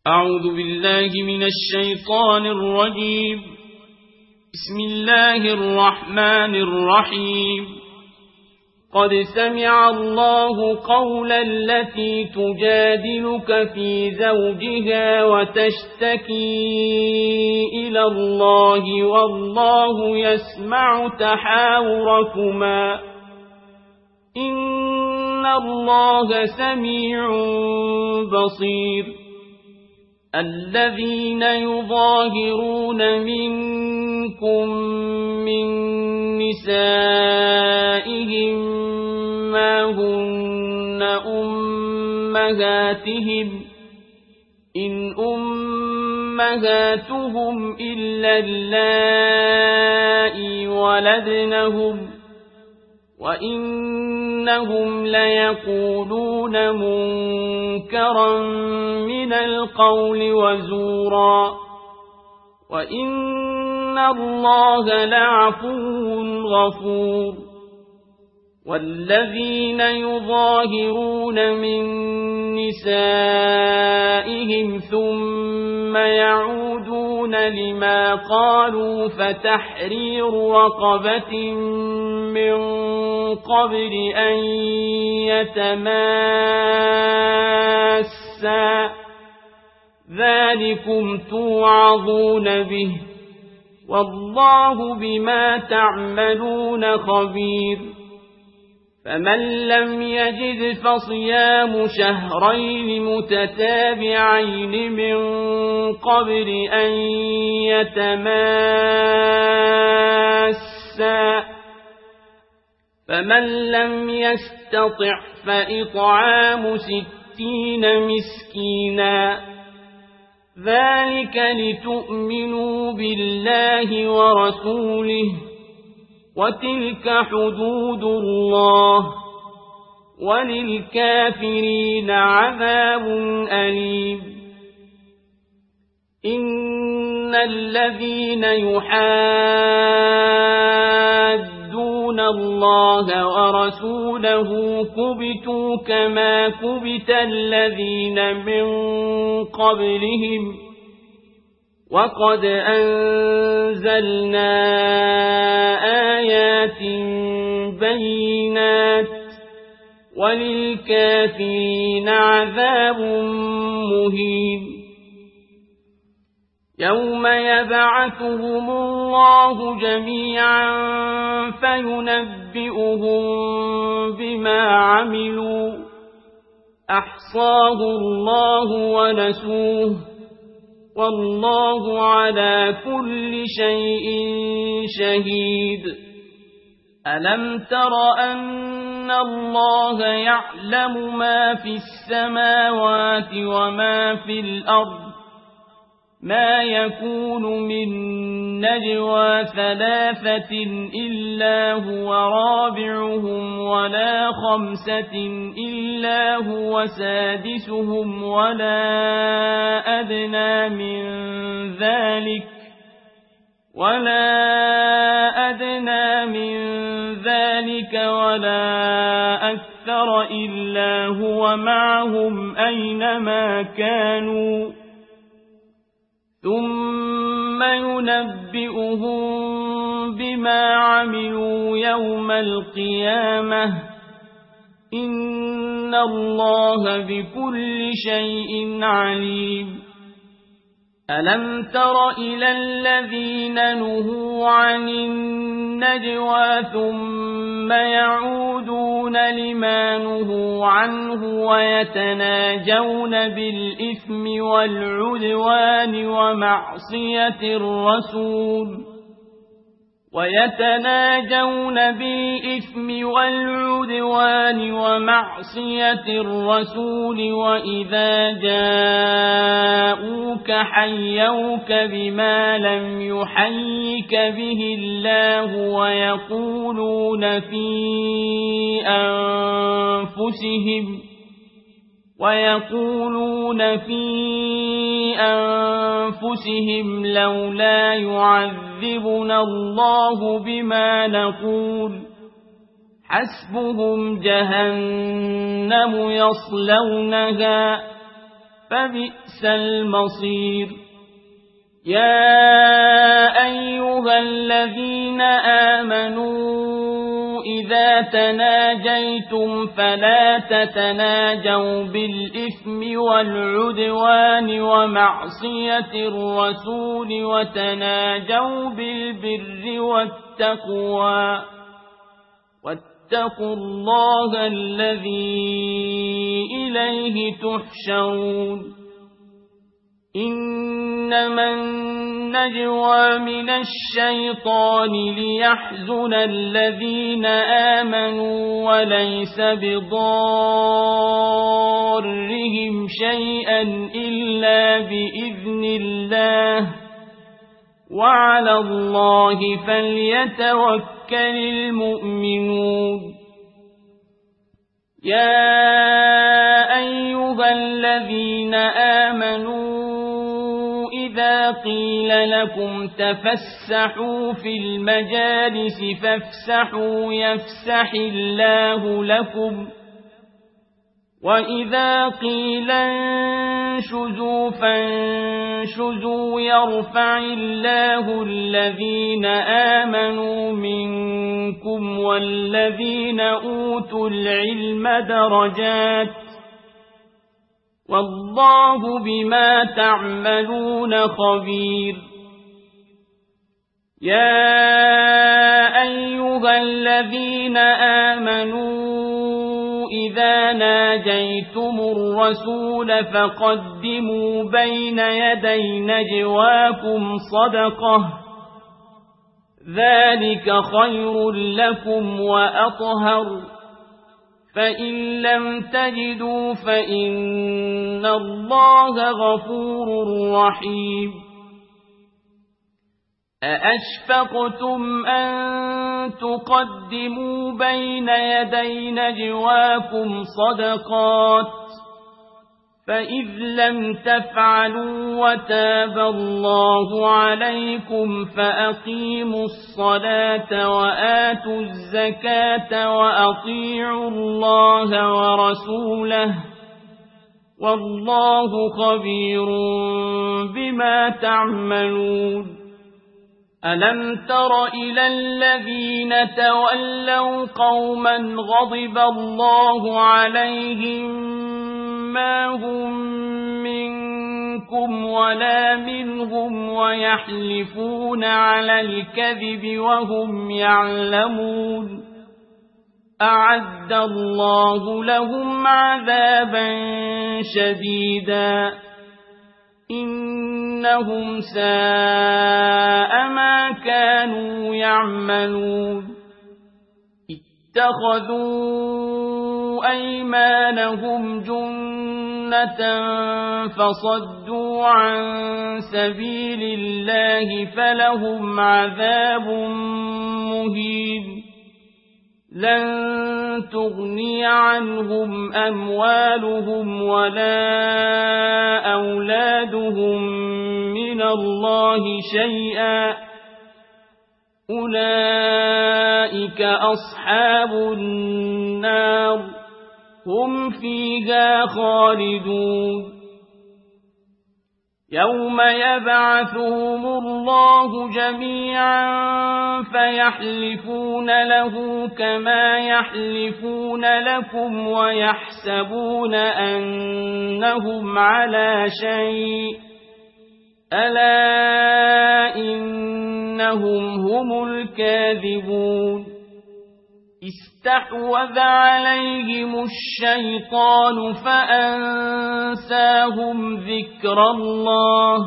أعوذ بالله من الشيطان الرجيم. بسم الله الرحمن الرحيم. قد سمع الله قول التي تجادلك في زوجها وتشتكي إلى الله والله يسمع تحاوركما إن الله سميع بصير. الذين يظاهرون منكم من نسائهم ما هن أمهاتهم إن أمهاتهم إلا اللائي ولدنهم وإنهم ليقولون منكرا من القول وزورا وإن الله لعفو غفور. والذين يظاهرون من نسائهم ثم يعودون لما قالوا فتحرير رقبة من قبل أن يتماسا ذلكم توعظون به والله بما تعملون خبير. فمن لم يجد فصيام شهرين متتابعين من قبل أن يتماسا فمن لم يستطع فإطعام 60 مسكينا ذلك لتؤمنوا بالله ورسوله وتلك حدود الله وللكافرين عذاب أليم. إن الذين يحادون الله ورسوله كبتوا كما كبت الذين من قبلهم وقد أنزلنا آيات بينات وللكافرين عذاب مهين. يوم يبعثهم الله جميعا فينبئهم بما عملوا أحصاه الله ونسوه والله على كل شيء شهيد. ألم تر أن الله يعلم ما في السماوات وما في الأرض ما يكون من نجوى 3 إلا هو رابعهم ولا 5 إلا هو سادسهم ولا أدنى من ذلك ولا أكثر إلا هو معهم أينما كانوا ثم ينبئهم بما عملوا يوم القيامة إن الله بكل شيء عليم. ألم تر إلى الذين نهوا عن النجوى ثم يعودون لما نهوا عنه ويتناجون بالإثم والعدوان ومعصية الرسول وإذا جاءوك حيوك بما لم يحيك به الله ويقولون في أنفسهم لولا يعذبنا الله بما نقول حسبهم جهنم يصلونها فبئس المصير. يا أيها الذين آمنوا إذا تناجيتم فلا تتناجوا بالإثم والعدوان ومعصية الرسول وتناجوا بالبر والتقوى واتقوا الله الذي إليه تحشرون. إنما النجوى من الشيطان ليحزن الذين آمنوا وليس بضارهم شيئا إلا بإذن الله وعلى الله فليتوكل المؤمنون. يا أيها الذين آمنوا إذا قيل لكم تفسحوا في المجالس فافسحوا يفسح الله لكم وإذا قيل انشزوا فانشزوا يرفع الله الذين آمنوا منكم والذين أوتوا العلم درجات والله بما تعملون خبير. يا أيها الذين آمنوا إذا ناجيتم الرسول فقدموا بين يدي نجواكم صدقة ذلك خير لكم وأطهر فإن لم تجدوا فإن الله غفور رحيم. أأشفقتم أن تقدموا بين يدي نجواكم صدقات فإذ لم تفعلوا وتاب الله عليكم فأقيموا الصلاة وآتوا الزكاة وأطيعوا الله ورسوله والله خبير بما تعملون. ألم تر إلى الذين تولوا قوما غضب الله عليهم ما هم منكم ولا منهم ويحلفون على الكذب وهم يعلمون أعد الله لهم عذابا شديدا إنهم ساء ما كانوا يعملون. اتخذوا أيمانهم جنة فصدوا عن سبيل الله فلهم عذاب مهين. لن تغني عنهم أموالهم ولا أولادهم من الله شيئا أولئك أصحاب النار هم فيها خالدون. يوم يبعثهم الله جميعا فيحلفون له كما يحلفون لكم ويحسبون أنهم على شيء ألا إنهم هم الكاذبون. استحوذ عليهم الشيطان فأنساهم ذكر الله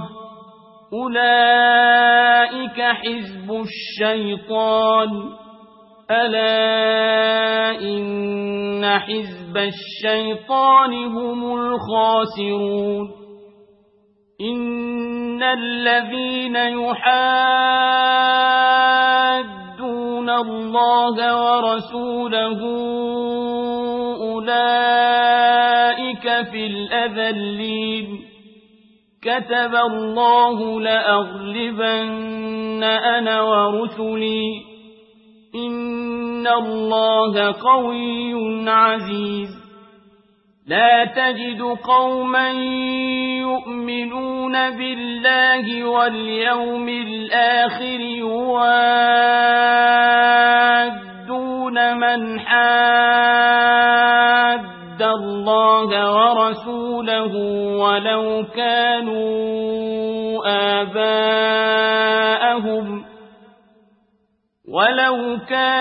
أولئك حزب الشيطان ألا إن حزب الشيطان هم الخاسرون. إن الذين يحادون الله ورسوله أولئك في الأذلين كتب الله لأغلبن أنا ورسلي إن الله قوي عزيز. لا تجد قوما يؤمنون بالله واليوم الآخر يوادون من حاد الله ورسوله ولو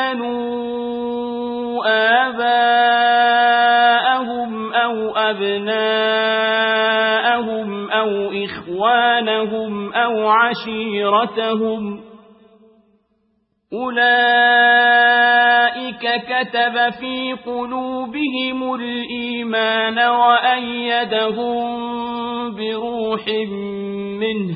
كانوا آباءهم أو أبناءهم أو إخوانهم أو عشيرتهم أولئك كتب في قلوبهم الإيمان وأيدهم بروح منه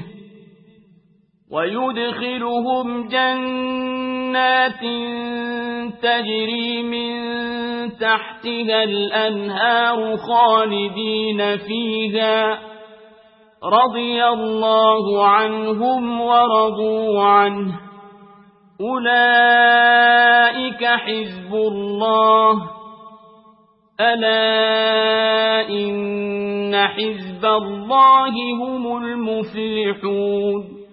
ويدخلهم جنات تجري من تحتها الأنهار خالدين فيها رضي الله عنهم ورضوا عنه أولئك حزب الله ألا إن حزب الله هم المفلحون